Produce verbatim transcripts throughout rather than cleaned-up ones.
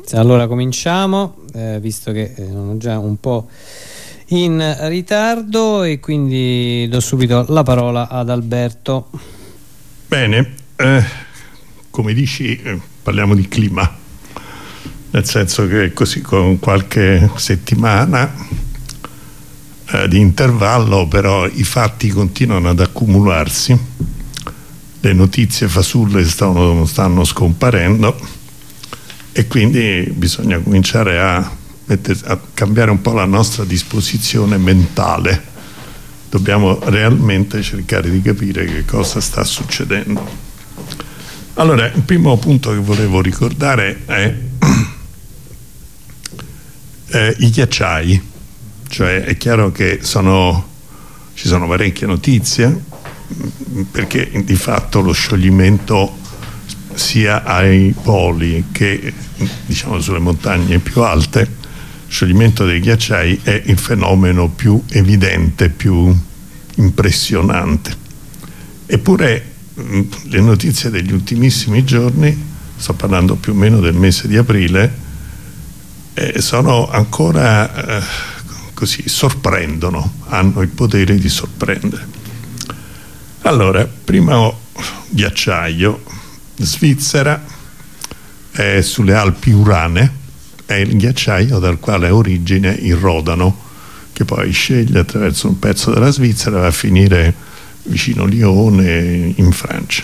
Allora cominciamo, eh, visto che sono già un po' in ritardo, e quindi do subito la parola ad Alberto. Bene, eh, come dici, eh, parliamo di clima, nel senso che così con qualche settimana eh, di intervallo, però i fatti continuano ad accumularsi, le notizie fasulle stanno, stanno scomparendo, e quindi bisogna cominciare a, mettere, a cambiare un po' la nostra disposizione mentale. Dobbiamo realmente cercare di capire che cosa sta succedendo. Allora, il primo punto che volevo ricordare è eh, i ghiacciai. Cioè è chiaro che sono, ci sono parecchie notizie, perché di fatto lo scioglimento sia ai poli che, diciamo, sulle montagne più alte, lo scioglimento dei ghiacciai è il fenomeno più evidente, più impressionante. Eppure mh, le notizie degli ultimissimi giorni, sto parlando più o meno del mese di aprile, eh, sono ancora eh, così, sorprendono, hanno il potere di sorprendere. Allora, primo ghiacciaio, Svizzera, è sulle Alpi Urane, è il ghiacciaio dal quale ha origine il Rodano, che poi sceglie attraverso un pezzo della Svizzera e va a finire vicino Lione, in Francia.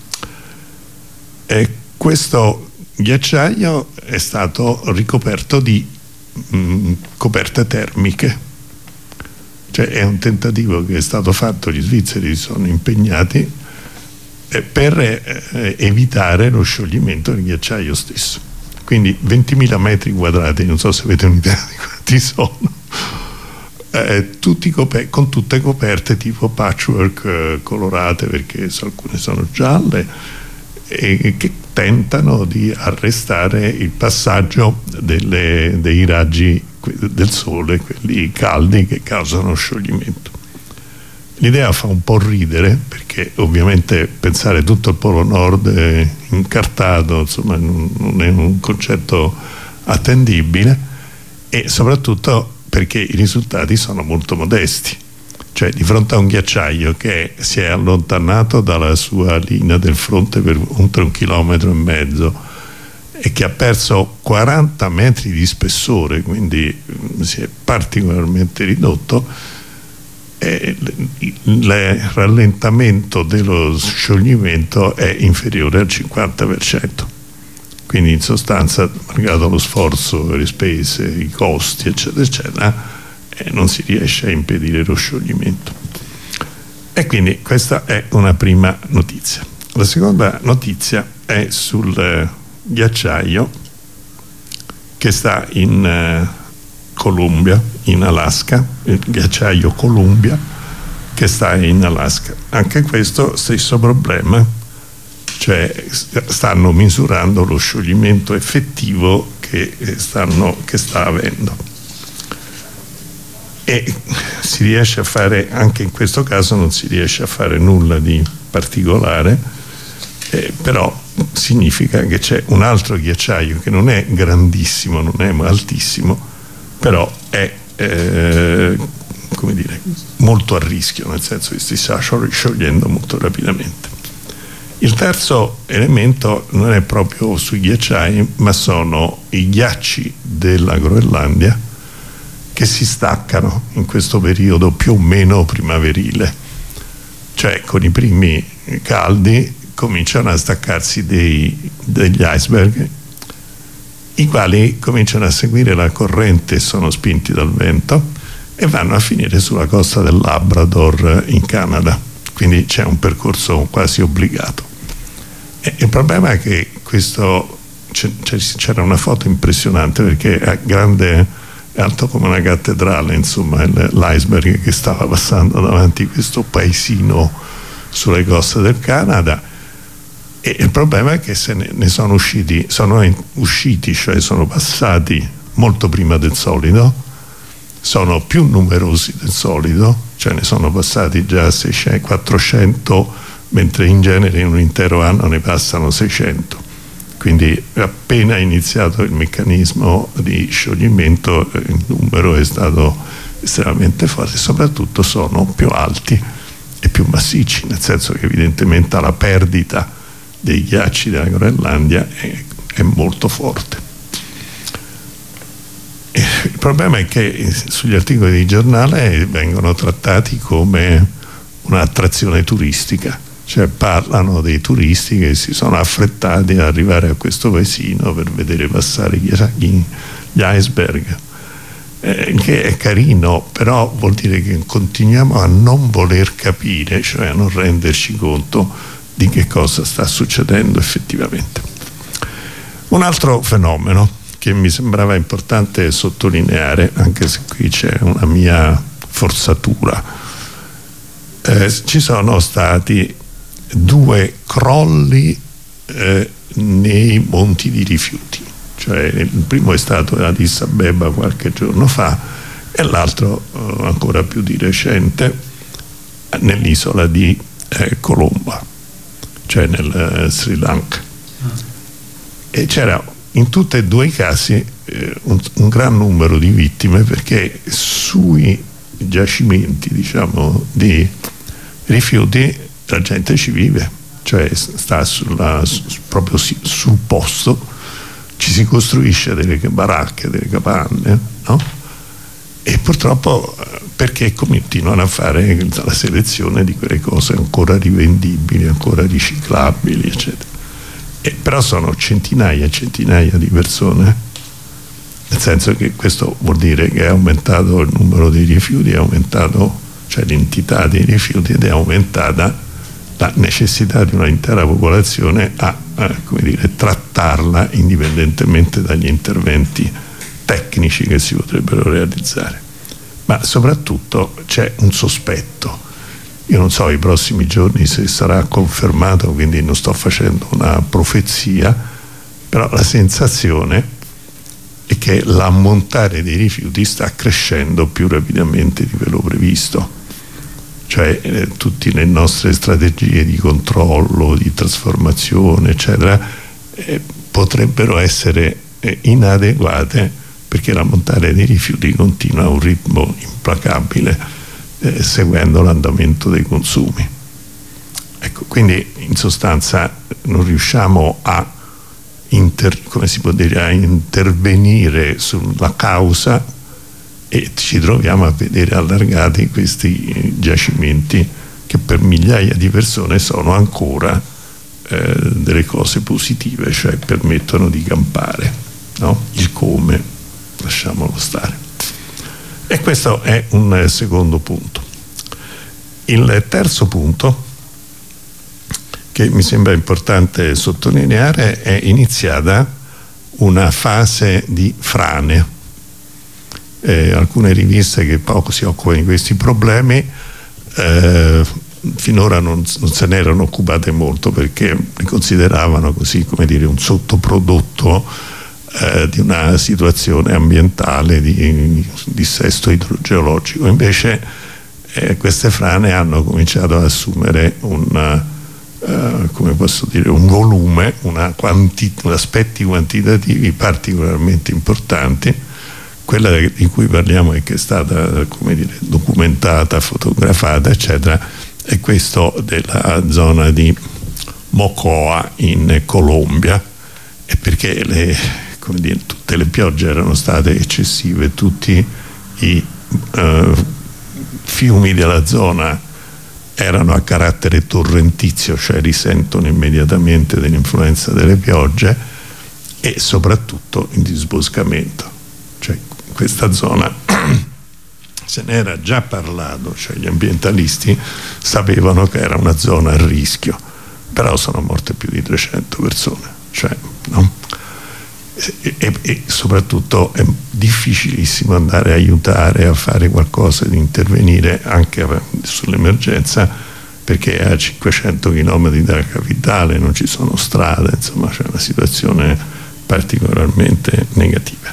E questo ghiacciaio è stato ricoperto di mh, coperte termiche, cioè è un tentativo che è stato fatto, gli svizzeri sono impegnati per eh, evitare lo scioglimento del ghiacciaio stesso. Quindi ventimila metri quadrati, non so se avete un'idea di quanti sono, eh, tutti con tutte coperte tipo patchwork, eh, colorate, perché so, alcune sono gialle, e che tentano di arrestare il passaggio delle, dei raggi del sole, quelli caldi che causano scioglimento. L'idea fa un po' ridere, perché ovviamente pensare tutto il Polo Nord incartato, insomma, non è un concetto attendibile, e soprattutto perché i risultati sono molto modesti. Cioè, di fronte a un ghiacciaio che si è allontanato dalla sua linea del fronte per oltre un chilometro e mezzo e che ha perso quaranta metri di spessore, quindi si è particolarmente ridotto, E il rallentamento dello scioglimento è inferiore al cinquanta per cento. Quindi in sostanza, malgrado lo sforzo, le spese, i costi, eccetera eccetera, eh, non si riesce a impedire lo scioglimento. E quindi questa è una prima notizia. La seconda notizia è sul eh, ghiacciaio che sta in eh, Columbia, in Alaska, il ghiacciaio Columbia che sta in Alaska. Anche questo stesso problema, cioè stanno misurando lo scioglimento effettivo che, stanno, che sta avendo, e si riesce a fare, anche in questo caso non si riesce a fare nulla di particolare, eh, però significa che c'è un altro ghiacciaio che non è grandissimo, non è altissimo, però è eh, come dire, molto a rischio, nel senso che si sta sciogliendo molto rapidamente. Il terzo elemento non è proprio sui ghiacciai, ma sono i ghiacci della Groenlandia che si staccano in questo periodo più o meno primaverile, cioè con i primi caldi cominciano a staccarsi dei, degli iceberg, i quali cominciano a seguire la corrente, sono spinti dal vento e vanno a finire sulla costa del Labrador in Canada. Quindi c'è un percorso quasi obbligato. E il problema è che questo, c'era una foto impressionante, perché è grande, è alto come una cattedrale, insomma, l'iceberg che stava passando davanti a questo paesino sulle coste del Canada. E il problema è che se ne, ne sono usciti, sono usciti, cioè sono passati molto prima del solito, sono più numerosi del solito, cioè ne sono passati già seicento, quattrocento, mentre in genere in un intero anno ne passano seicento. quindi appena iniziato il meccanismo di scioglimento il numero è stato estremamente forte, soprattutto sono più alti e più massicci, nel senso che evidentemente la perdita dei ghiacci della Groenlandia è, è molto forte. E il problema è che sugli articoli di giornale vengono trattati come un'attrazione turistica, cioè parlano dei turisti che si sono affrettati ad arrivare a questo paesino per vedere passare gli, gli, gli iceberg, eh, che è carino, però vuol dire che continuiamo a non voler capire, cioè a non renderci conto di che cosa sta succedendo effettivamente. Un altro fenomeno che mi sembrava importante sottolineare, anche se qui c'è una mia forzatura, eh, ci sono stati due crolli eh, nei monti di rifiuti, cioè il primo è stato ad Addis Abeba qualche giorno fa e l'altro eh, ancora più di recente nell'isola di eh, Colombo, cioè nel eh, Sri Lanka, e c'era in tutti e due i casi eh, un, un gran numero di vittime, perché sui giacimenti, diciamo, di rifiuti la gente ci vive, cioè sta sulla, su, proprio si, sul posto, ci si costruisce delle baracche, delle capanne, no? E purtroppo perché continuano a fare la selezione di quelle cose ancora rivendibili, ancora riciclabili, eccetera. E però sono centinaia e centinaia di persone, nel senso che questo vuol dire che è aumentato il numero dei rifiuti, è aumentato, cioè l'entità dei rifiuti, ed è aumentata la necessità di un'intera popolazione a, a come dire, trattarla indipendentemente dagli interventi tecnici che si potrebbero realizzare. Ma soprattutto c'è un sospetto. Io non so i prossimi giorni se sarà confermato, quindi non sto facendo una profezia, però la sensazione è che l'ammontare dei rifiuti sta crescendo più rapidamente di quello previsto. Cioè eh, tutte le nostre strategie di controllo, di trasformazione, eccetera, eh, potrebbero essere eh, inadeguate, perché l'ammontare dei rifiuti continua a un ritmo implacabile, eh, seguendo l'andamento dei consumi. Ecco, quindi in sostanza non riusciamo a, inter, come si può dire, a intervenire sulla causa, e ci troviamo a vedere allargati questi giacimenti che per migliaia di persone sono ancora eh, delle cose positive, cioè permettono di campare, no? Il come lasciamolo stare. E questo è un secondo punto. Il terzo punto che mi sembra importante sottolineare è iniziata una fase di frane. Eh, alcune riviste che poco si occupano di questi problemi eh, finora non, non se ne erano occupate molto, perché li consideravano così, come dire, un sottoprodotto eh, di una situazione ambientale di dissesto idrogeologico. Invece eh, queste frane hanno cominciato ad assumere un, uh, come posso dire, un volume, una quanti, aspetti quantitativi particolarmente importanti. Quella di cui parliamo e che è stata, come dire, documentata, fotografata, eccetera, è questo della zona di Mocoa in Colombia, e perché le, come dire, tutte le piogge erano state eccessive, tutti i uh, fiumi della zona erano a carattere torrentizio, cioè risentono immediatamente dell'influenza delle piogge, e soprattutto il disboscamento. Cioè, questa zona se ne era già parlato, cioè gli ambientalisti sapevano che era una zona a rischio, però sono morte più di trecento persone, cioè, no? e, e, e soprattutto è difficilissimo andare a aiutare, a fare qualcosa, di intervenire anche sull'emergenza, perché è a cinquecento chilometri dalla capitale, non ci sono strade, insomma c'è una situazione particolarmente negativa.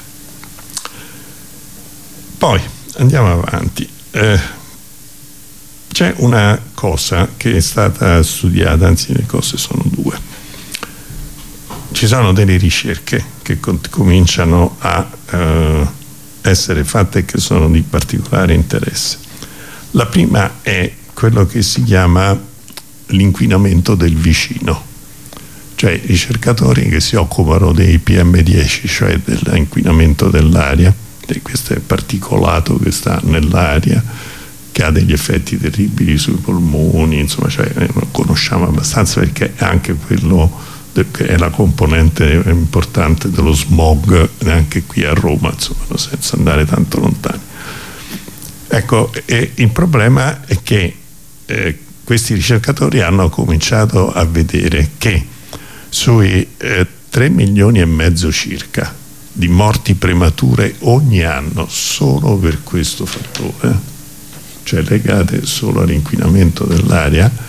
Poi andiamo avanti. Eh, c'è una cosa che è stata studiata, anzi le cose sono due. ci sono delle ricerche che cominciano a eh, essere fatte e che sono di particolare interesse. La prima è quello che si chiama l'inquinamento del vicino, cioè ricercatori che si occupano dei P M dieci, cioè dell'inquinamento dell'aria, di questo particolato che sta nell'aria, che ha degli effetti terribili sui polmoni, insomma, cioè, lo conosciamo abbastanza perché è anche quello che è la componente importante dello smog anche qui a Roma, insomma, senza andare tanto lontano. Ecco, e il problema è che eh, questi ricercatori hanno cominciato a vedere che sui eh, tre milioni e mezzo circa di morti premature ogni anno solo per questo fattore, cioè legate solo all'inquinamento dell'aria,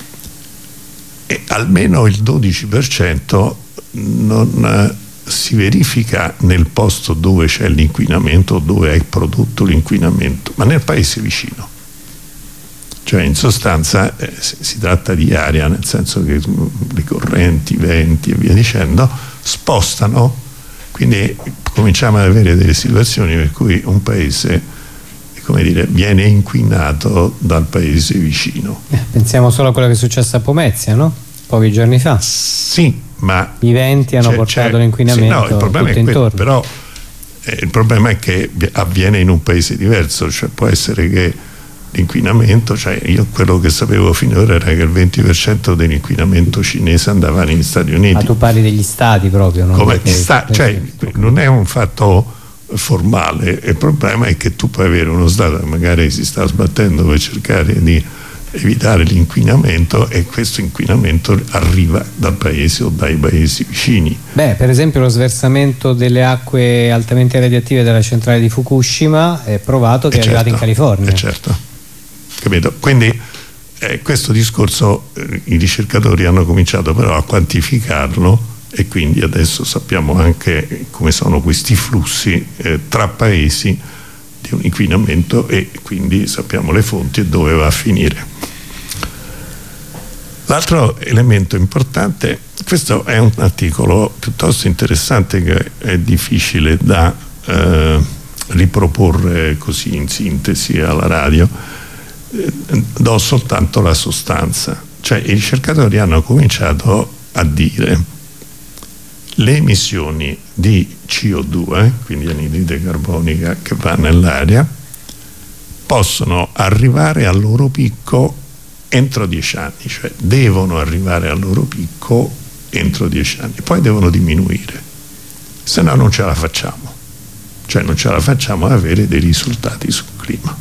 e almeno il dodici per cento non eh, si verifica nel posto dove c'è l'inquinamento, dove è prodotto l'inquinamento, ma nel paese vicino. Cioè in sostanza eh, si tratta di aria, nel senso che le correnti, i venti e via dicendo spostano, quindi cominciamo ad avere delle situazioni per cui un paese, come dire, viene inquinato dal paese vicino. Eh, pensiamo solo a quello che è successo a Pomezia, no? Pochi giorni fa. Sì, ma i venti hanno portato l'inquinamento sì, no, il problema tutto è quello, intorno. però eh, il problema è che avviene in un paese diverso, cioè può essere che l'inquinamento, cioè io quello che sapevo finora era che il venti per cento dell'inquinamento cinese andava negli Stati Uniti. Ma tu parli degli stati proprio, non come sta, cioè non è un fatto formale, il problema è che tu puoi avere uno Stato che magari si sta sbattendo per cercare di evitare l'inquinamento e questo inquinamento arriva dal paese o dai paesi vicini. Beh, per esempio lo sversamento delle acque altamente radioattive della centrale di Fukushima è provato che è, è certo, arrivato in California. È certo, capito? Quindi eh, questo discorso eh, i ricercatori hanno cominciato però a quantificarlo e quindi adesso sappiamo anche come sono questi flussi eh, tra paesi di un inquinamento e quindi sappiamo le fonti e dove va a finire. L'altro elemento importante, questo è un articolo piuttosto interessante che è difficile da eh, riproporre così in sintesi alla radio, eh, do soltanto la sostanza, cioè i ricercatori hanno cominciato a dire le emissioni di C O due, quindi anidride carbonica che va nell'aria, possono arrivare al loro picco entro dieci anni, cioè devono arrivare al loro picco entro dieci anni, poi devono diminuire, se no non ce la facciamo, cioè non ce la facciamo ad avere dei risultati sul clima.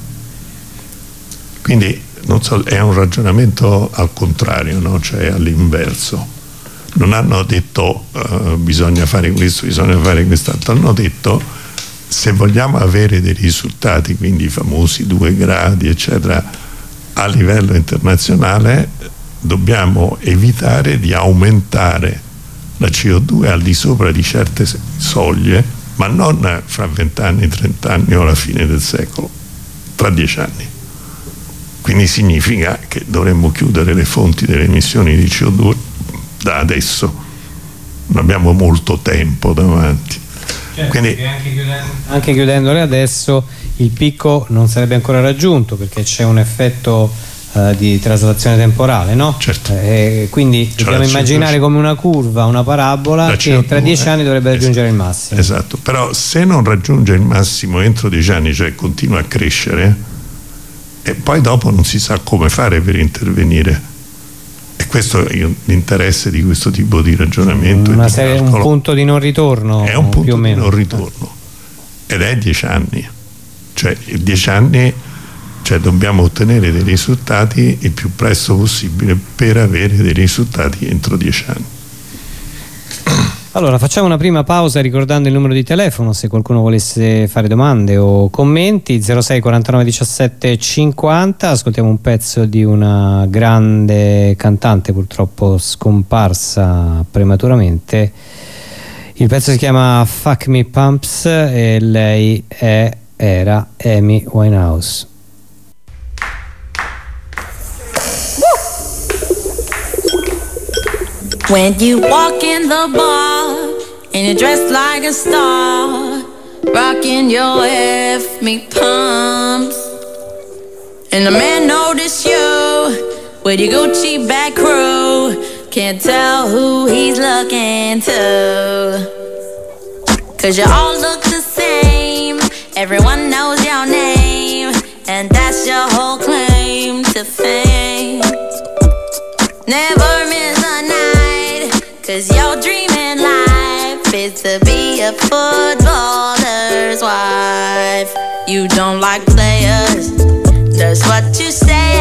Quindi non so, è un ragionamento al contrario, no? Cioè all'inverso. Non hanno detto uh, bisogna fare questo, bisogna fare quest'altro, hanno detto se vogliamo avere dei risultati, quindi i famosi due gradi eccetera a livello internazionale, dobbiamo evitare di aumentare la C O due al di sopra di certe soglie, ma non fra vent'anni, trent'anni o alla fine del secolo, tra dieci anni. Quindi significa che dovremmo chiudere le fonti delle emissioni di C O due da adesso, non abbiamo molto tempo davanti. Certo, quindi anche, chiudendo, anche chiudendole adesso il picco non sarebbe ancora raggiunto perché c'è un effetto uh, di traslazione temporale, no? Certo. Eh, quindi cioè dobbiamo immaginare come una curva, una parabola che tra dieci anni dovrebbe raggiungere esatto, il massimo. Esatto, però se non raggiunge il massimo entro dieci anni, cioè continua a crescere, e poi dopo non si sa come fare per intervenire. E questo è l'interesse di questo tipo di ragionamento. Una di serie, un punto di non ritorno. È un punto più o meno. di non ritorno. Ed è dieci anni. Cioè, dieci anni, cioè dobbiamo ottenere dei risultati il più presto possibile per avere dei risultati entro dieci anni. Allora facciamo una prima pausa ricordando il numero di telefono se qualcuno volesse fare domande o commenti, zero sei quarantanove diciassette cinquanta. Ascoltiamo un pezzo di una grande cantante purtroppo scomparsa prematuramente. Il pezzo si chiama Fuck Me Pumps e lei è, era Amy Winehouse. When you walk in the bar and you're dressed like a star, rocking your F me pumps, and the man notice you with your Gucci back crew, can't tell who he's looking to. Cause you all look the same, everyone knows your name, and that's your whole claim to fame. Never miss a night, cause your dream in life is to be a footballer's wife. You don't like players, that's what you say.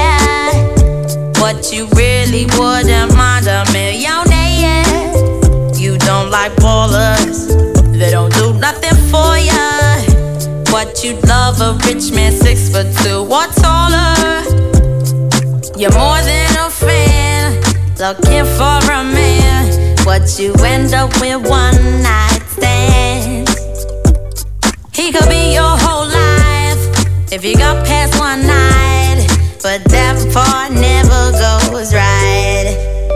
What you really wouldn't mind a millionaire. You don't like ballers, they don't do nothing for ya. What you'd love a rich man six foot two or taller. You're more than a fan, looking for a man. What you end up with one night stands. He could be your whole life if you got past one night, but that part never goes right.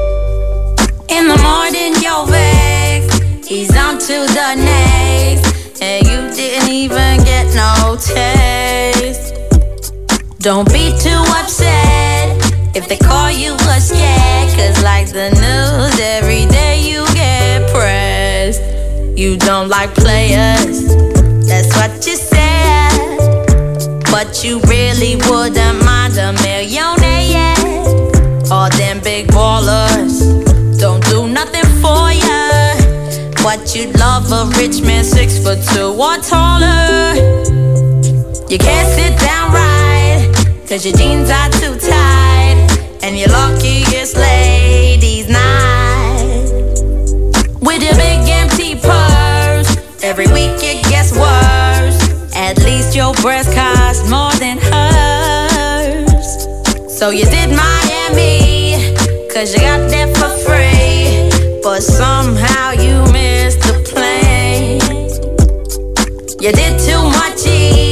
In the morning you're vexed, he's on to the next, and you didn't even get no taste. Don't be too upset if they call you a scared, cause like the news every day you get pressed. You don't like players, that's what you said, but you really wouldn't mind a millionaire. All them big ballers don't do nothing for ya. What you'd love a rich man six foot two or taller. You can't sit down right, cause your jeans are too tight, and your luckiest ladies night. With your big empty purse, every week it gets worse. At least your breast costs more than hers. So you did Miami, cause you got there for free, but somehow you missed the plane. You did too much,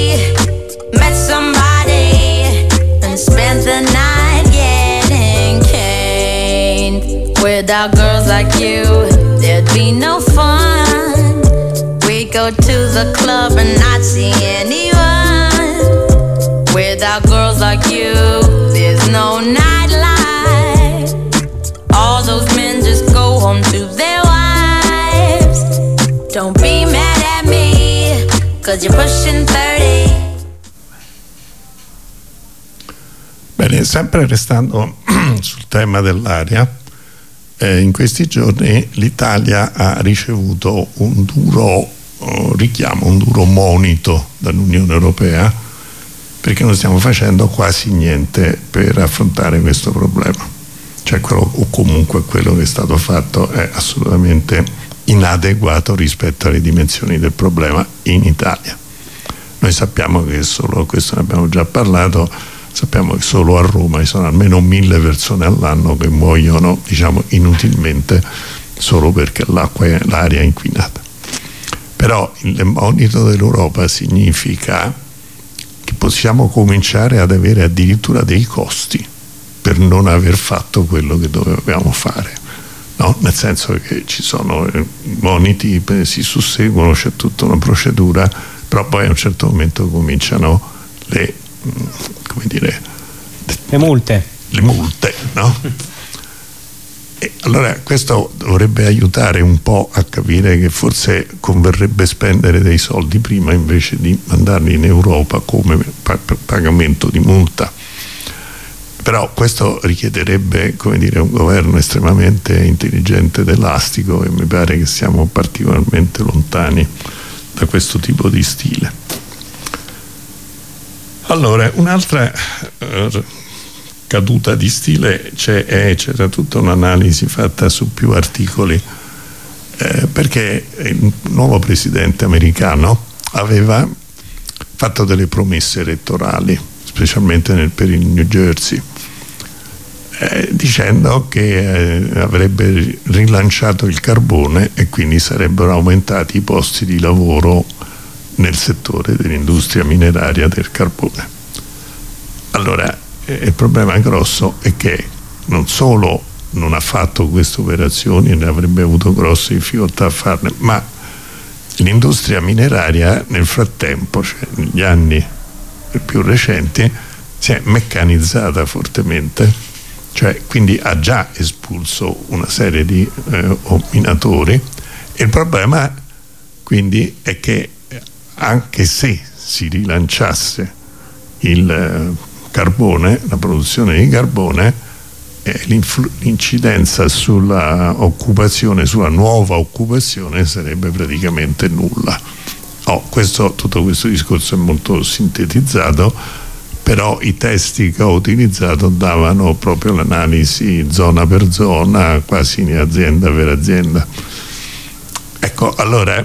met somebody, and spent the night getting caned. Without girls like you, there'd be no fun. We go to the club and not see anyone. Without girls like you, there's no nightlife. All those men just go home to their wives. Don't be mad at me, cause you're pushing thirty. Bene, sempre restando sul tema dell'aria, eh, in questi giorni l'Italia ha ricevuto un duro eh, richiamo, un duro monito dall'Unione Europea, perché non stiamo facendo quasi niente per affrontare questo problema. Cioè quello, o comunque quello che è stato fatto è assolutamente inadeguato rispetto alle dimensioni del problema in Italia. Noi sappiamo che solo, questo ne abbiamo già parlato, sappiamo che solo a Roma ci sono almeno mille persone all'anno che muoiono, diciamo, inutilmente solo perché l'acqua è, l'aria è inquinata. Però il monito dell'Europa significa che possiamo cominciare ad avere addirittura dei costi per non aver fatto quello che dovevamo fare, no? Nel senso che ci sono i moniti, si susseguono, c'è tutta una procedura, però poi a un certo momento cominciano le, come dire, le multe, le multe, no? E allora questo dovrebbe aiutare un po' a capire che forse converrebbe spendere dei soldi prima invece di mandarli in Europa come pagamento di multa. Però questo richiederebbe, come dire, un governo estremamente intelligente ed elastico, e mi pare che siamo particolarmente lontani da questo tipo di stile. Allora, un'altra uh, caduta di stile c'è, eh, c'era tutta un'analisi fatta su più articoli, eh, perché il nuovo presidente americano aveva fatto delle promesse elettorali, specialmente nel, per il New Jersey, eh, dicendo che eh, avrebbe rilanciato il carbone e quindi sarebbero aumentati i posti di lavoro nel settore dell'industria mineraria del carbone. Allora, eh, il problema grosso è che non solo non ha fatto queste operazioni e ne avrebbe avuto grosse difficoltà a farle, ma l'industria mineraria nel frattempo, cioè negli anni più recenti, si è meccanizzata fortemente, cioè quindi ha già espulso una serie di eh, minatori, e il problema quindi è che anche se si rilanciasse il eh, carbone, la produzione di carbone, eh, l'incidenza sulla occupazione, sulla nuova occupazione sarebbe praticamente nulla. Oh, questo, tutto questo discorso è molto sintetizzato, però i testi che ho utilizzato davano proprio l'analisi zona per zona, quasi azienda per azienda. Ecco, allora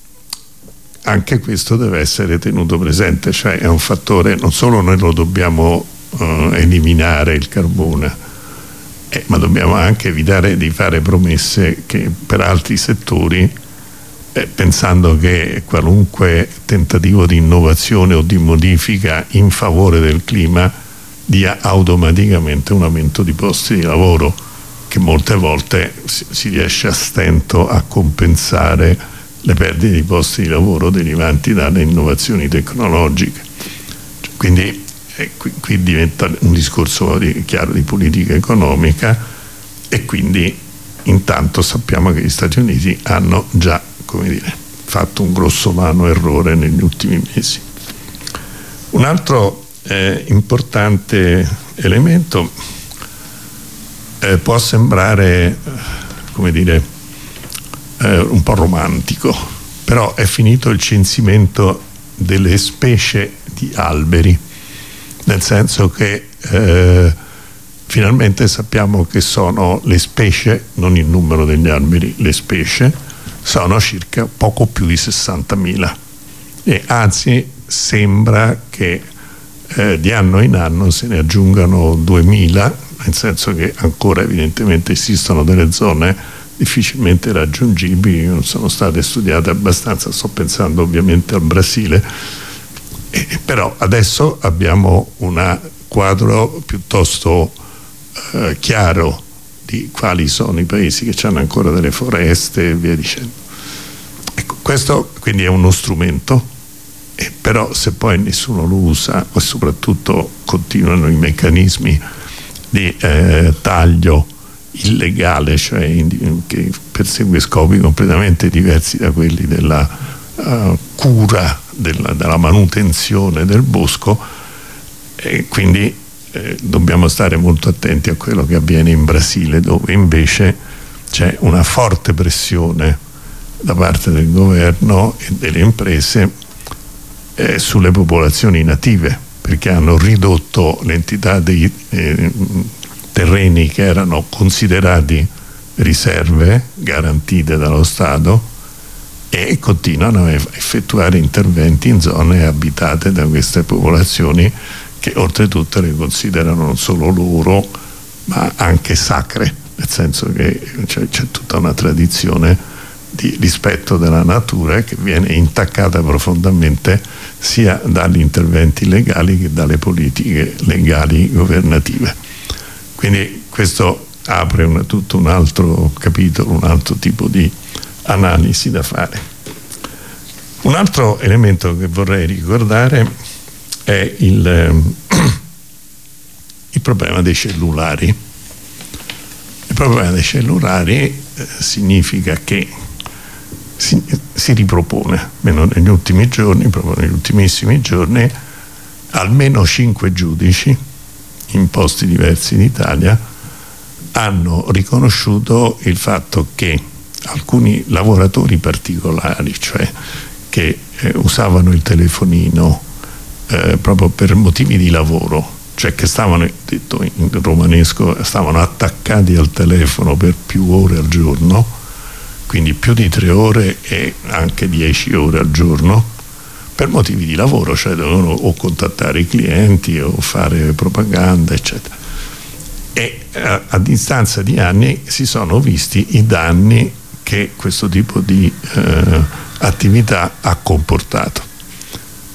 anche questo deve essere tenuto presente, cioè è un fattore, non solo noi lo dobbiamo eh, eliminare il carbone, eh, ma dobbiamo anche evitare di fare promesse che per altri settori, eh, pensando che qualunque tentativo di innovazione o di modifica in favore del clima dia automaticamente un aumento di posti di lavoro, che molte volte si, si riesce a stento a compensare le perdite di posti di lavoro derivanti dalle innovazioni tecnologiche. Quindi eh, qui, qui diventa un discorso di, chiaro di politica economica, e quindi intanto sappiamo che gli Stati Uniti hanno già, come dire, fatto un grossolano errore negli ultimi mesi. Un altro eh, importante elemento eh, può sembrare, come dire, eh, un po' romantico, però è finito il censimento delle specie di alberi, nel senso che eh, finalmente sappiamo che sono le specie, non il numero degli alberi, le specie sono circa poco più di sessantamila, e anzi sembra che eh, di anno in anno se ne aggiungano duemila, nel senso che ancora evidentemente esistono delle zone difficilmente raggiungibili, non sono state studiate abbastanza. Sto pensando ovviamente al Brasile, eh, però adesso abbiamo un quadro piuttosto eh, chiaro di quali sono i paesi che hanno ancora delle foreste e via dicendo. Ecco, questo quindi è uno strumento, eh, però se poi nessuno lo usa, e soprattutto continuano i meccanismi di eh, taglio illegale, cioè in, che persegue scopi completamente diversi da quelli della uh, cura, della, della manutenzione del bosco, e quindi eh, dobbiamo stare molto attenti a quello che avviene in Brasile, dove invece c'è una forte pressione da parte del governo e delle imprese eh, sulle popolazioni native, perché hanno ridotto l'entità dei eh, terreni che erano considerati riserve garantite dallo Stato, e continuano a effettuare interventi in zone abitate da queste popolazioni, che oltretutto le considerano non solo loro ma anche sacre, nel senso che c'è, c'è tutta una tradizione di rispetto della natura che viene intaccata profondamente sia dagli interventi legali che dalle politiche legali governative. Quindi questo apre una, tutto un altro capitolo, un altro tipo di analisi da fare. Un altro elemento che vorrei ricordare è il, eh, il problema dei cellulari. Il problema dei cellulari eh, significa che si, si ripropone, almeno negli ultimi giorni, proprio negli ultimissimi giorni, almeno cinque giudici in posti diversi d'Italia hanno riconosciuto il fatto che alcuni lavoratori particolari, cioè che eh, usavano il telefonino eh, proprio per motivi di lavoro, cioè che stavano, detto in romanesco, stavano attaccati al telefono per più ore al giorno, quindi più di tre ore e anche dieci ore al giorno, per motivi di lavoro, cioè dovevano o contattare i clienti o fare propaganda, eccetera. E a, a distanza di anni si sono visti i danni che questo tipo di eh, attività ha comportato,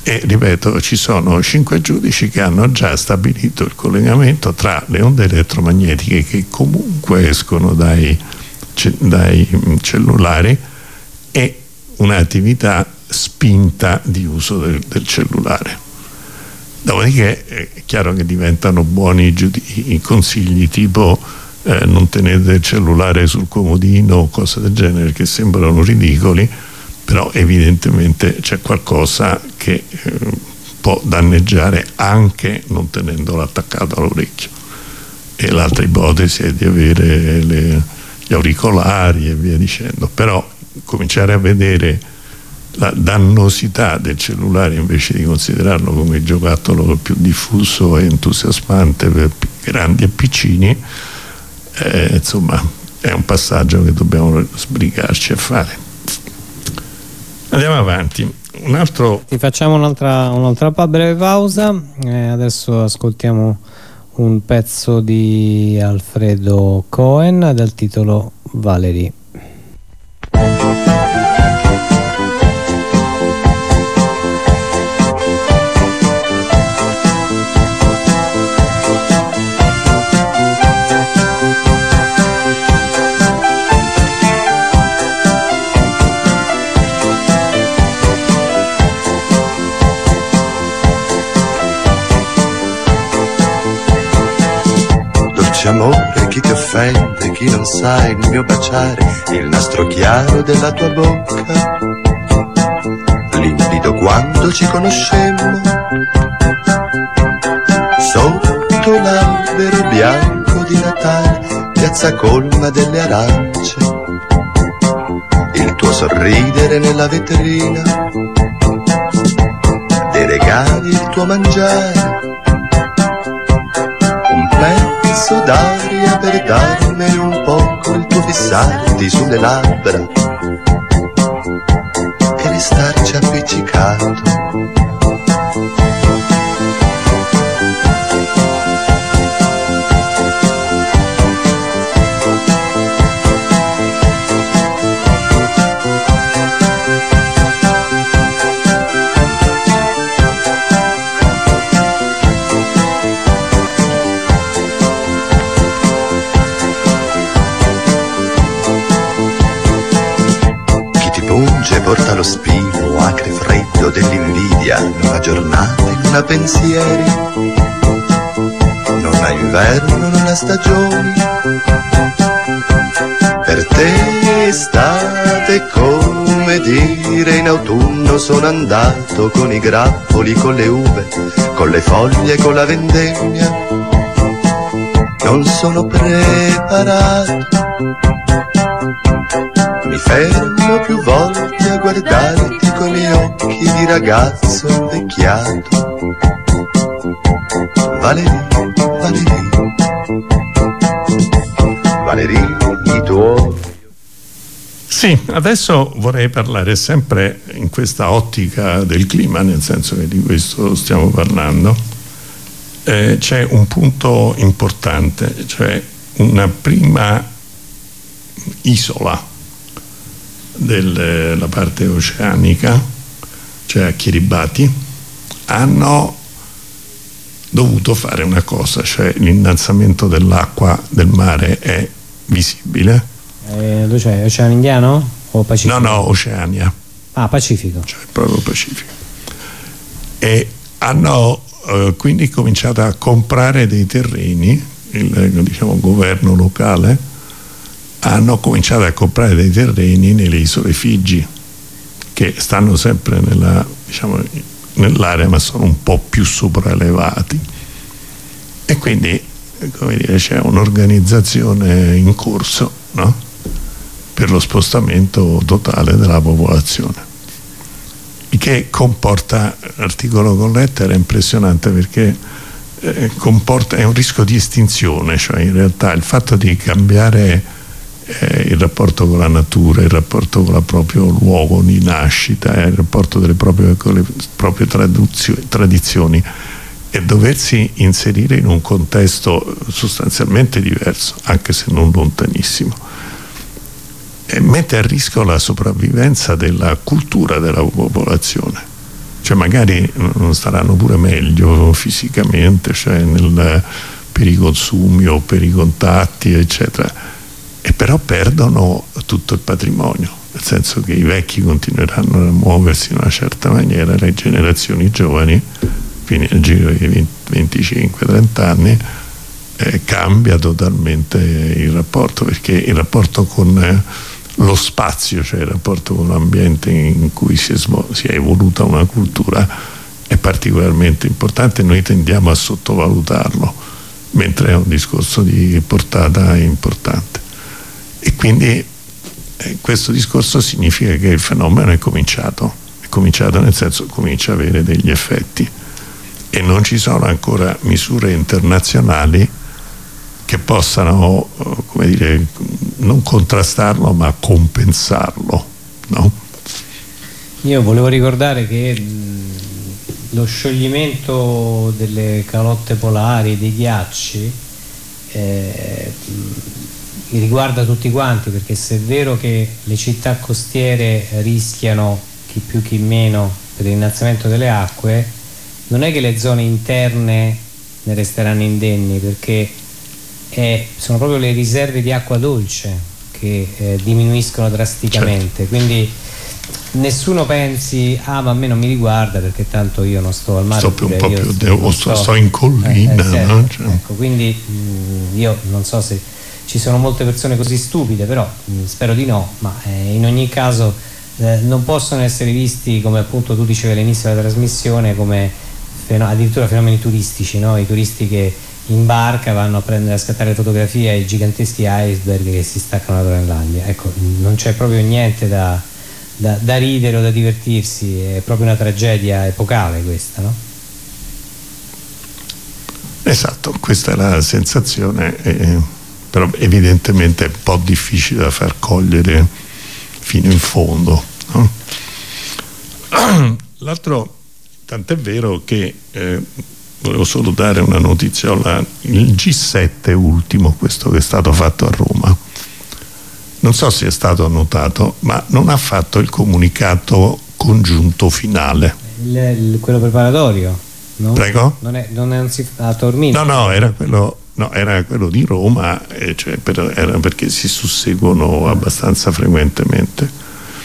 E ripeto, ci sono cinque giudici che hanno già stabilito il collegamento tra le onde elettromagnetiche che comunque escono dai, dai cellulari e un'attività spinta di uso del, del cellulare. Dopodiché è chiaro che diventano buoni i consigli tipo eh, non tenete il cellulare sul comodino o cose del genere, che sembrano ridicoli, però evidentemente c'è qualcosa che eh, può danneggiare anche non tenendolo attaccato all'orecchio. E l'altra ipotesi è di avere le, gli auricolari e via dicendo, però cominciare a vedere la dannosità del cellulare invece di considerarlo come il giocattolo più diffuso e entusiasmante per grandi e piccini, eh, insomma è un passaggio che dobbiamo sbrigarci a fare. Andiamo avanti. Un altro... Ti facciamo un'altra, un'altra breve pausa, eh, adesso ascoltiamo un pezzo di Alfredo Cohen dal titolo Valerie. Amore, chi ti offende, chi non sa il mio baciare, il nastro chiaro della tua bocca, limpido quando ci conoscemmo, sotto l'albero bianco di Natale, piazza colma delle arance, il tuo sorridere nella vetrina, dei regali, il tuo mangiare, un pezzo d'aria per darmene un poco, il tuo fissarti sulle labbra e restarci appiccicato. Porta lo spino acre freddo dell'invidia, non ha giornate, non ha pensieri, non ha inverno, non ha stagioni. Per te estate, come dire in autunno sono andato con i grappoli, con le uve, con le foglie, con la vendemmia. Non sono preparato, mi fermo più volte a guardarti con gli occhi di ragazzo invecchiato. Valerie, Valerie, Valerie, i tuoi. Sì, adesso vorrei parlare sempre in questa ottica del clima, nel senso che di questo stiamo parlando. Eh, c'è un punto importante, cioè una prima isola della parte oceanica, cioè a Kiribati, hanno dovuto fare una cosa, cioè l'innalzamento dell'acqua del mare è visibile. Eh, dove c'è? Oceano Indiano o Pacifico? No, no, Oceania. Ah, Pacifico. Cioè proprio Pacifico. E hanno eh, quindi cominciato a comprare dei terreni, il diciamo, governo locale hanno cominciato a comprare dei terreni nelle isole Figi, che stanno sempre nella, diciamo, nell'area ma sono un po' più sopraelevati, e quindi come dire, c'è un'organizzazione in corso, no? Per lo spostamento totale della popolazione, il che comporta, l'articolo con lettera è impressionante perché eh, comporta, è un rischio di estinzione, cioè in realtà il fatto di cambiare Eh, il rapporto con la natura, il rapporto con il proprio luogo di nascita, eh, il rapporto delle proprie, con le proprie tradizioni, e doversi inserire in un contesto sostanzialmente diverso, anche se non lontanissimo, e mette a rischio la sopravvivenza della cultura della popolazione. cioè magari non staranno pure meglio fisicamente, cioè nel, per i consumi o per i contatti eccetera, e però perdono tutto il patrimonio, nel senso che i vecchi continueranno a muoversi in una certa maniera, le generazioni giovani, quindi nel giro di venticinque trenta anni, eh, cambia totalmente il rapporto, perché il rapporto con eh, lo spazio, cioè il rapporto con l'ambiente in cui si è, si è evoluta una cultura, è particolarmente importante. Noi tendiamo a sottovalutarlo, mentre è un discorso di portata importante. E quindi eh, questo discorso significa che il fenomeno è cominciato, è cominciato nel senso che comincia a avere degli effetti, e non ci sono ancora misure internazionali che possano, come dire, non contrastarlo ma compensarlo, no? Io volevo ricordare che mh, lo scioglimento delle calotte polari, dei ghiacci, eh, mh, riguarda tutti quanti, perché se è vero che le città costiere rischiano, chi più chi meno, per l'innalzamento delle acque, non è che le zone interne ne resteranno indenni, perché Eh, sono proprio le riserve di acqua dolce che eh, diminuiscono drasticamente. Certo. Quindi nessuno pensi ah ma a me non mi riguarda perché tanto io non sto al mare, sto più un po' più sto, sto, sto, sto in collina, eh, eh, certo. no? Cioè. Ecco, quindi mh, io non so se ci sono molte persone così stupide, però mh, spero di no, ma eh, in ogni caso eh, non possono essere visti, come appunto tu dicevi all'inizio della trasmissione, come feno- addirittura fenomeni turistici, no? I turisti che in barca vanno a prendere, a scattare fotografie ai giganteschi iceberg che si staccano la Groenlandia. Ecco, non c'è proprio niente da, da, da ridere o da divertirsi, è proprio una tragedia epocale questa, no? Esatto, questa è la sensazione, eh, però evidentemente è un po' difficile da far cogliere fino in fondo, no? L'altro, tant'è vero che eh, volevo solo dare una notiziola, il G sette ultimo, questo che è stato fatto a Roma, non so se è stato annotato, ma non ha fatto il comunicato congiunto finale. Il, il, quello preparatorio? No? Prego? Non è, non è un, a Tormino? No, no, era quello, no, era quello di Roma, eh, cioè per, era perché si susseguono abbastanza frequentemente.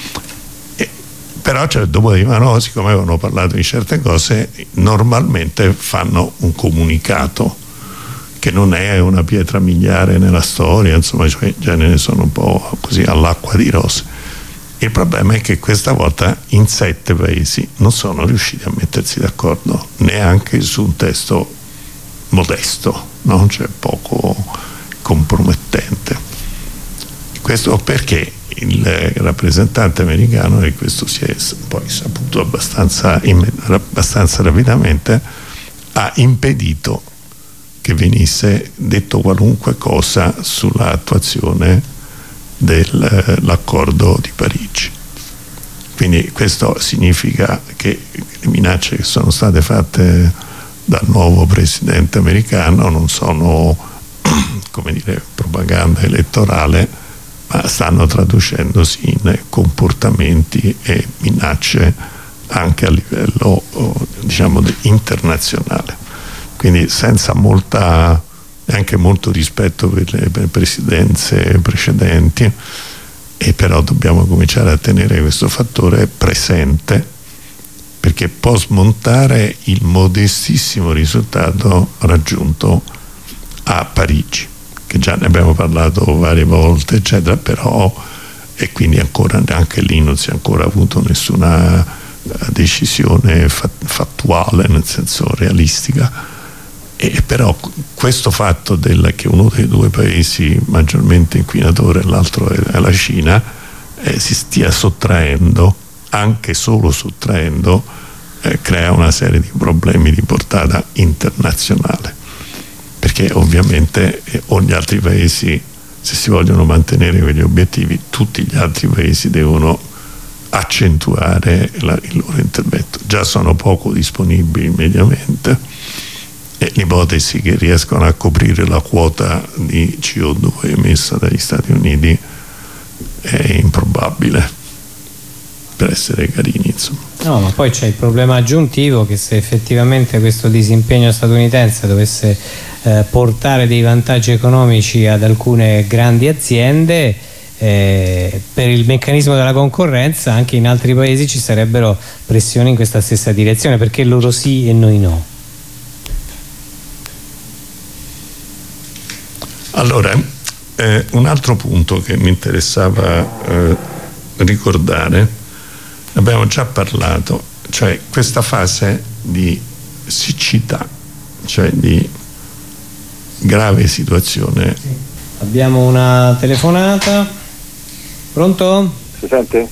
Però cioè, dopo di no, siccome avevano parlato di certe cose, normalmente fanno un comunicato che non è una pietra miliare nella storia, insomma, cioè, in genere sono un po' così all'acqua di rose. Il problema è che questa volta in sette paesi non sono riusciti a mettersi d'accordo neanche su un testo modesto, no? Cioè poco compromettente. Questo perché il rappresentante americano, e questo si è poi saputo abbastanza, abbastanza rapidamente, ha impedito che venisse detto qualunque cosa sull'attuazione dell'accordo di Parigi. Quindi questo significa che le minacce che sono state fatte dal nuovo presidente americano non sono, come dire, propaganda elettorale, ma stanno traducendosi in comportamenti e minacce anche a livello, diciamo, internazionale. Quindi senza molta, neanche molto rispetto per le, per le presidenze precedenti, e però dobbiamo cominciare a tenere questo fattore presente, perché può smontare il modestissimo risultato raggiunto a Parigi, che già ne abbiamo parlato varie volte eccetera, però e quindi ancora anche lì non si è ancora avuto nessuna decisione fattuale, nel senso realistica, e però questo fatto del, che uno dei due paesi maggiormente inquinatore e l'altro è la Cina, eh, si stia sottraendo, anche solo sottraendo, eh, crea una serie di problemi di portata internazionale, perché ovviamente eh, ogni altri paesi, se si vogliono mantenere quegli obiettivi, tutti gli altri paesi devono accentuare la, il loro intervento. Già sono poco disponibili mediamente, e l'ipotesi che riescono a coprire la quota di C O due emessa dagli Stati Uniti è improbabile, per essere carini, insomma. No, ma poi c'è il problema aggiuntivo che se effettivamente questo disimpegno statunitense dovesse eh, portare dei vantaggi economici ad alcune grandi aziende, eh, per il meccanismo della concorrenza anche in altri paesi ci sarebbero pressioni in questa stessa direzione, perché loro sì e noi no. Allora, eh, un altro punto che mi interessava eh, ricordare, abbiamo già parlato, cioè questa fase di siccità, cioè di grave situazione. Sì. Abbiamo una telefonata. Pronto? Si sente?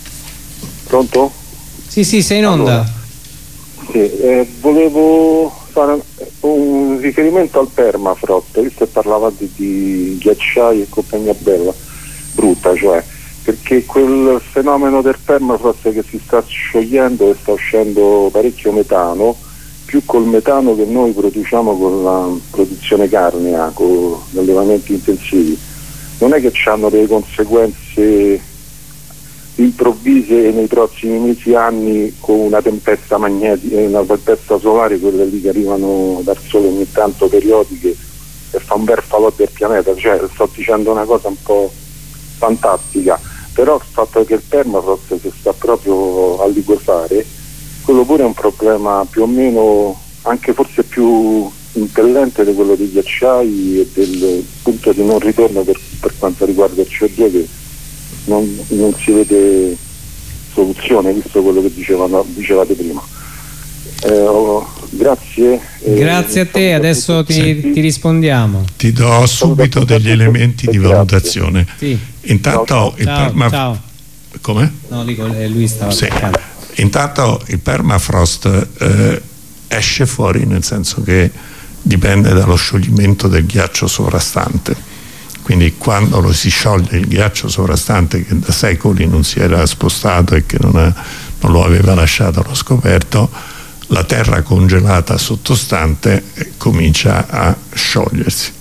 Pronto? Sì, sì, sei in onda. Allora, sì, eh, volevo fare un riferimento al permafrost, visto che parlava di, di ghiacciai e compagnia bella, brutta, cioè, perché quel fenomeno del permafrost che si sta sciogliendo e sta uscendo parecchio metano, più col metano che noi produciamo con la produzione carnea, con gli allevamenti intensivi, non è che hanno delle conseguenze improvvise nei prossimi mesi, anni, con una tempesta magnetica, una tempesta solare, quelle lì che arrivano dal sole ogni tanto, periodiche, e fa un bel falò del pianeta. Cioè, sto dicendo una cosa un po' fantastica, però il fatto che il permafrost si sta proprio a liquefare, quello pure è un problema più o meno anche forse più impellente di quello dei ghiacciai e del punto di non ritorno per, per quanto riguarda il C O due, che non, non si vede soluzione, visto quello che dicevano, dicevate prima. Eh, oh, grazie. Grazie eh, a te, adesso ti, ti rispondiamo. Ti do subito degli elementi di valutazione. Sì. Intanto ciao, il ciao, perma... ciao. Come? No, dico, lui stava sì. cercando. Intanto il permafrost eh, esce fuori, nel senso che dipende dallo scioglimento del ghiaccio sovrastante, quindi quando lo si scioglie il ghiaccio sovrastante, che da secoli non si era spostato e che non, è, non lo aveva lasciato allo scoperto, la terra congelata sottostante eh, comincia a sciogliersi.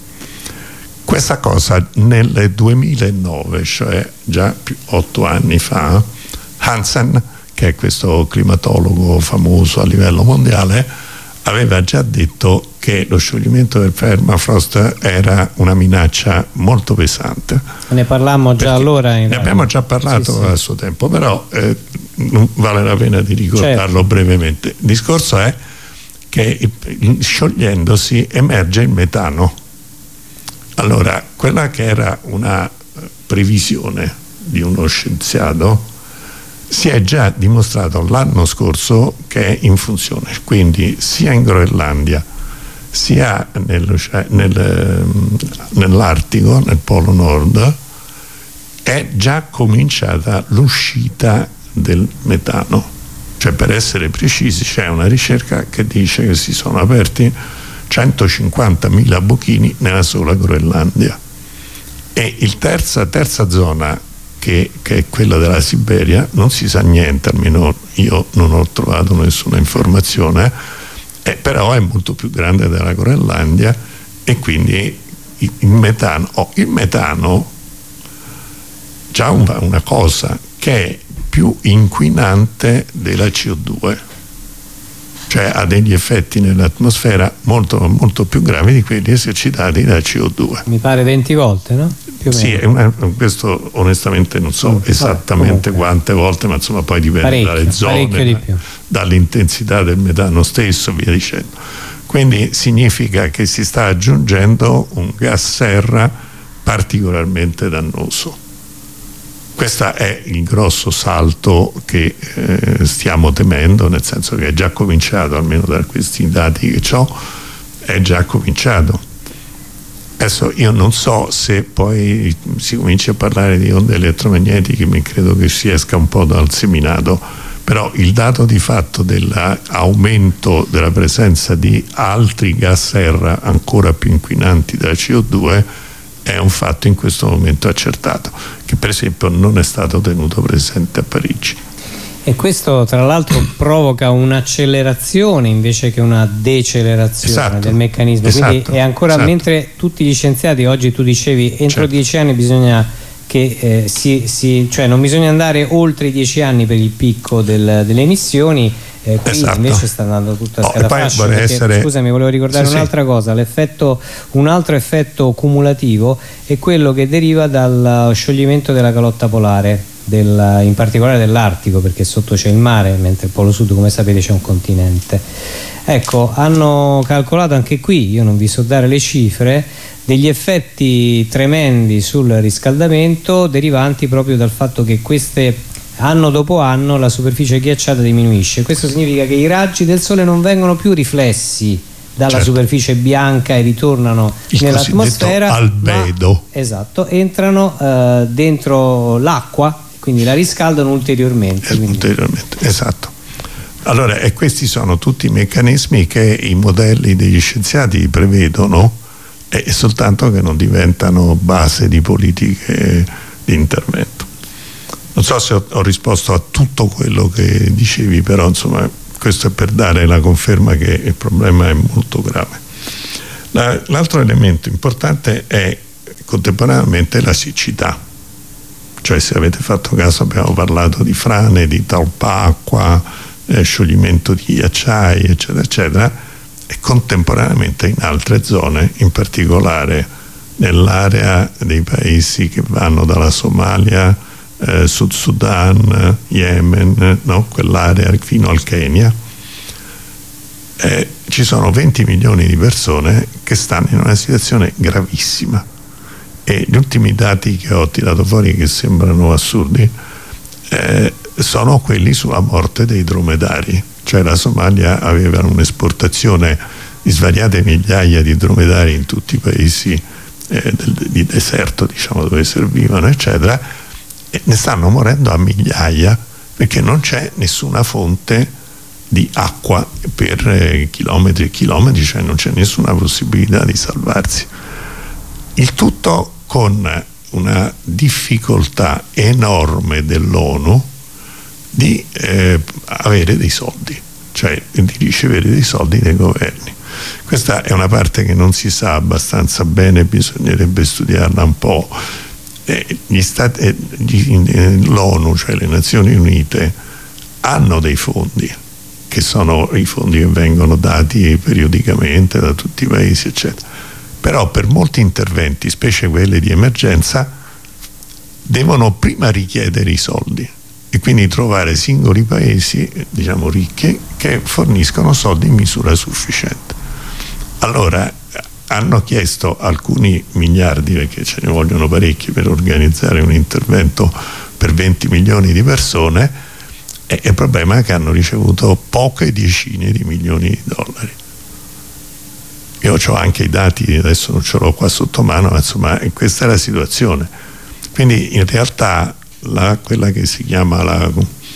Questa cosa nel duemilanove, cioè già più, otto anni fa, Hansen, che è questo climatologo famoso a livello mondiale, aveva già detto che lo scioglimento del permafrost era una minaccia molto pesante. Ne parlammo già allora. In... Ne abbiamo già parlato sì, sì. a suo tempo, però eh, non vale la pena di ricordarlo certo. brevemente. Il discorso è che sciogliendosi emerge il metano. Allora, quella che era una previsione di uno scienziato si è già dimostrato l'anno scorso che è in funzione, quindi sia in Groenlandia sia nel, nel, nell'Artico, nel Polo Nord, è già cominciata l'uscita del metano. Cioè, per essere precisi, c'è una ricerca che dice che si sono aperti centocinquantamila buchini nella sola Groenlandia, e il terza, terza zona Che, che è quella della Siberia, non si sa niente, almeno io non ho trovato nessuna informazione, eh, però è molto più grande della Groenlandia, e quindi il, il metano oh, il metano già una, una cosa che è più inquinante della C O due, cioè ha degli effetti nell'atmosfera molto, molto più gravi di quelli esercitati da C O due. Mi pare venti volte, no? Più o meno. Sì, è una, questo onestamente non so mm, esattamente vabbè, quante volte, ma insomma poi dipende parecchio, dalle zone, da, dall'intensità del metano stesso, via dicendo. Quindi significa che si sta aggiungendo un gas serra particolarmente dannoso. Questo è il grosso salto che eh, stiamo temendo, nel senso che è già cominciato, almeno da questi dati che ho, è già cominciato. Adesso io non so se poi si comincia a parlare di onde elettromagnetiche, mi credo che si esca un po' dal seminato, però il dato di fatto dell'aumento della presenza di altri gas serra ancora più inquinanti da C O due è un fatto in questo momento accertato, che per esempio non è stato tenuto presente a Parigi. E questo tra l'altro provoca un'accelerazione invece che una decelerazione esatto, del meccanismo, esatto, quindi è ancora esatto. Mentre tutti gli scienziati oggi, tu dicevi entro certo. dieci anni bisogna che eh, si, si, cioè non bisogna andare oltre i dieci anni per il picco del, delle emissioni. Eh, qui esatto. invece sta andando tutto a oh, scatafascio, perché, essere... scusami, volevo ricordare sì, un'altra sì. cosa, l'effetto, un altro effetto cumulativo è quello che deriva dal scioglimento della calotta polare, del, in particolare dell'Artico, perché sotto c'è il mare, mentre il Polo Sud, come sapete, c'è un continente. Ecco, hanno calcolato anche qui, io non vi so dare le cifre, degli effetti tremendi sul riscaldamento derivanti proprio dal fatto che queste anno dopo anno la superficie ghiacciata diminuisce. Questo significa che i raggi del sole non vengono più riflessi dalla certo. superficie bianca e ritornano il nell'atmosfera, albedo. Ma, esatto, entrano uh, dentro l'acqua, quindi la riscaldano ulteriormente. Eh, ulteriormente, esatto. Allora, e questi sono tutti i meccanismi che i modelli degli scienziati prevedono, e soltanto che non diventano base di politiche di intervento. Non so se ho, ho risposto a tutto quello che dicevi, però insomma questo è per dare la conferma che il problema è molto grave. La, l'altro elemento importante è contemporaneamente la siccità, cioè, se avete fatto caso, abbiamo parlato di frane, di troppa acqua, eh, scioglimento di ghiacciai, eccetera eccetera, e contemporaneamente in altre zone, in particolare nell'area dei paesi che vanno dalla Somalia, eh, Sud Sudan, Yemen, no? Quell'area fino al Kenya, eh, ci sono venti milioni di persone che stanno in una situazione gravissima, e gli ultimi dati che ho tirato fuori, che sembrano assurdi, eh, sono quelli sulla morte dei dromedari. Cioè la Somalia aveva un'esportazione di svariate migliaia di dromedari in tutti i paesi eh, del, di deserto, diciamo, dove servivano, eccetera, e ne stanno morendo a migliaia perché non c'è nessuna fonte di acqua per eh, chilometri e chilometri, cioè non c'è nessuna possibilità di salvarsi. Il tutto con una difficoltà enorme dell'ONU di eh, avere dei soldi, cioè di ricevere dei soldi dai governi. Questa è una parte che non si sa abbastanza bene, bisognerebbe studiarla un po'. Eh, gli stati, eh, gli, l'ONU, cioè le Nazioni Unite, hanno dei fondi, che sono i fondi che vengono dati periodicamente da tutti i paesi, eccetera. Però per molti interventi, specie quelli di emergenza, devono prima richiedere i soldi e quindi trovare singoli paesi, diciamo ricchi, che forniscono soldi in misura sufficiente. Allora hanno chiesto alcuni miliardi, perché ce ne vogliono parecchi per organizzare un intervento per venti milioni di persone, e il problema è che hanno ricevuto poche decine di milioni di dollari. Io ho anche i dati, adesso non ce l'ho qua sotto mano, ma insomma questa è la situazione. Quindi in realtà la, quella che si chiama la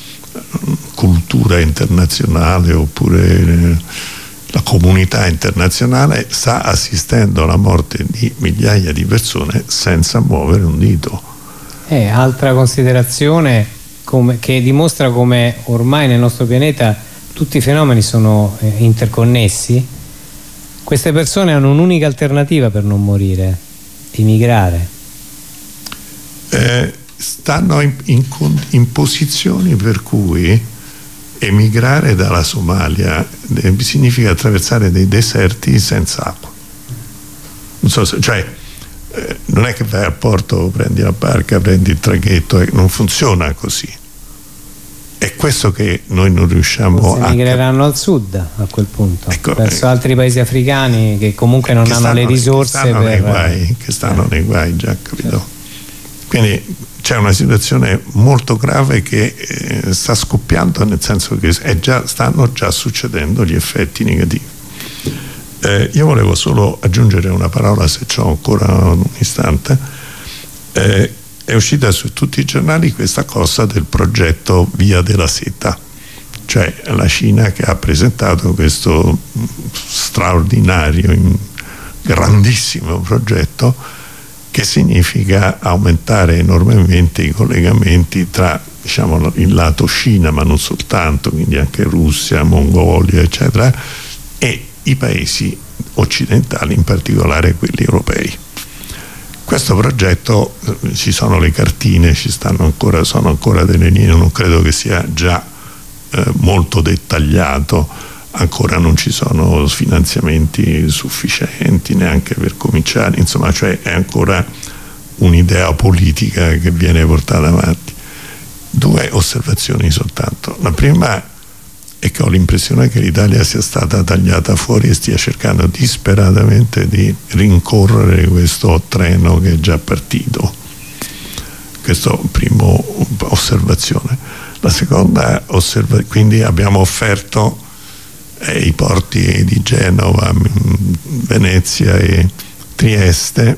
cultura internazionale, oppure la comunità internazionale, sta assistendo alla morte di migliaia di persone senza muovere un dito. Eh, altra considerazione come, che dimostra come ormai nel nostro pianeta tutti i fenomeni sono eh, interconnessi. Queste persone hanno un'unica alternativa per non morire: emigrare. Eh, stanno in, in, in posizioni per cui emigrare dalla Somalia eh, significa attraversare dei deserti senza acqua. Non so se, cioè, eh, non è che vai al porto, prendi la barca, prendi il traghetto, eh, non funziona così. È questo che noi non riusciamo Forse a... emigreranno al sud a quel punto, ecco, verso eh, altri paesi africani che comunque non che hanno le risorse che stanno per... nei guai, che stanno eh. nei guai, già capito? Sì. Quindi c'è una situazione molto grave che eh, sta scoppiando, nel senso che è già, stanno già succedendo gli effetti negativi. Eh, io volevo solo aggiungere una parola, se c'ho ancora un istante. Eh, è uscita su tutti i giornali questa cosa del progetto Via della Seta, cioè la Cina che ha presentato questo straordinario, grandissimo progetto, che significa aumentare enormemente i collegamenti tra, diciamo, il lato Cina, ma non soltanto, quindi anche Russia, Mongolia, eccetera, e i paesi occidentali, in particolare quelli europei. questo progetto eh, ci sono le cartine, ci stanno ancora, sono ancora delle linee, non credo che sia già eh, molto dettagliato, ancora non ci sono finanziamenti sufficienti neanche per cominciare, insomma, cioè è ancora un'idea politica che viene portata avanti. Due osservazioni soltanto. La prima è che ho l'impressione che l'Italia sia stata tagliata fuori e stia cercando disperatamente di rincorrere questo treno che è già partito. Questa è la prima osservazione. La seconda osservazione, quindi abbiamo offerto eh, i porti di Genova, Venezia e Trieste,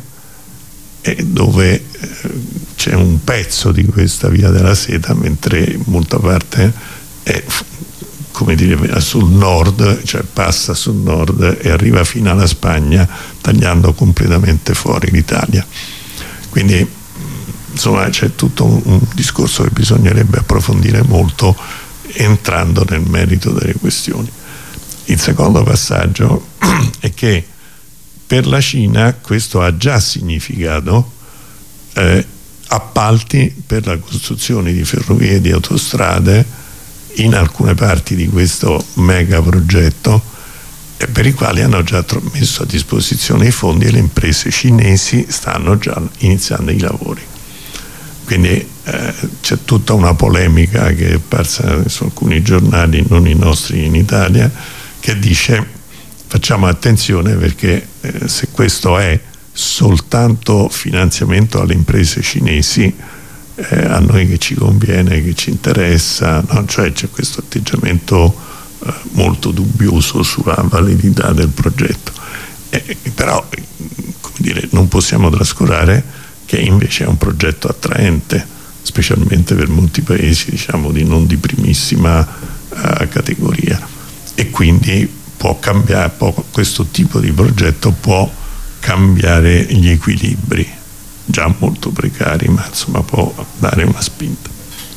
e dove eh, c'è un pezzo di questa via della seta, mentre molta parte è, come dire, sul nord, cioè passa sul nord e arriva fino alla Spagna, tagliando completamente fuori l'Italia. Quindi insomma c'è tutto un, un discorso che bisognerebbe approfondire molto, entrando nel merito delle questioni. Il secondo passaggio è che per la Cina questo ha già significato eh, appalti per la costruzione di ferrovie e di autostrade in alcune parti di questo mega progetto, eh, per i quali hanno già messo a disposizione i fondi e le imprese cinesi stanno già iniziando i lavori. Quindi eh, c'è tutta una polemica che è apparsa su alcuni giornali, non i nostri in Italia, che dice: facciamo attenzione perché eh, se questo è soltanto finanziamento alle imprese cinesi, eh, a noi che ci conviene, che ci interessa, no? Cioè c'è questo atteggiamento eh, molto dubbioso sulla validità del progetto. Eh, però come dire, non possiamo trascurare che invece è un progetto attraente, specialmente per molti paesi, diciamo, di non di primissima eh, categoria, e quindi può cambiare, può, questo tipo di progetto può cambiare gli equilibri già molto precari, ma insomma può dare una spinta.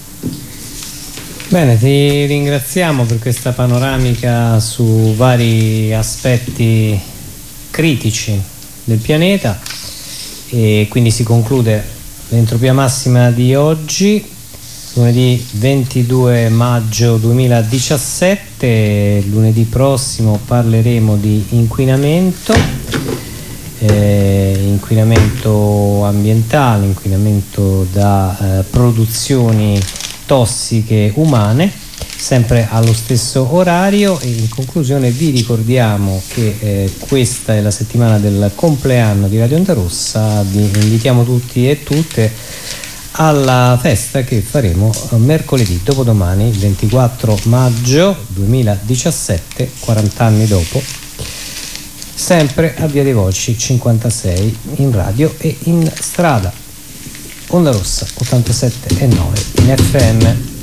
Bene, ti ringraziamo per questa panoramica su vari aspetti critici del pianeta, e quindi si conclude l'entropia massima di oggi, lunedì ventidue maggio duemiladiciassette. Lunedì prossimo parleremo di inquinamento, eh, inquinamento ambientale, inquinamento da eh, produzioni tossiche umane, sempre allo stesso orario. E in conclusione vi ricordiamo che eh, questa è la settimana del compleanno di Radio Onda Rossa. Vi invitiamo tutti e tutte alla festa che faremo mercoledì dopodomani, ventiquattro maggio duemiladiciassette, quaranta anni dopo, sempre a Via dei Volsci cinquantasei, in radio e in strada. Onda Rossa ottantasette e nove in F M.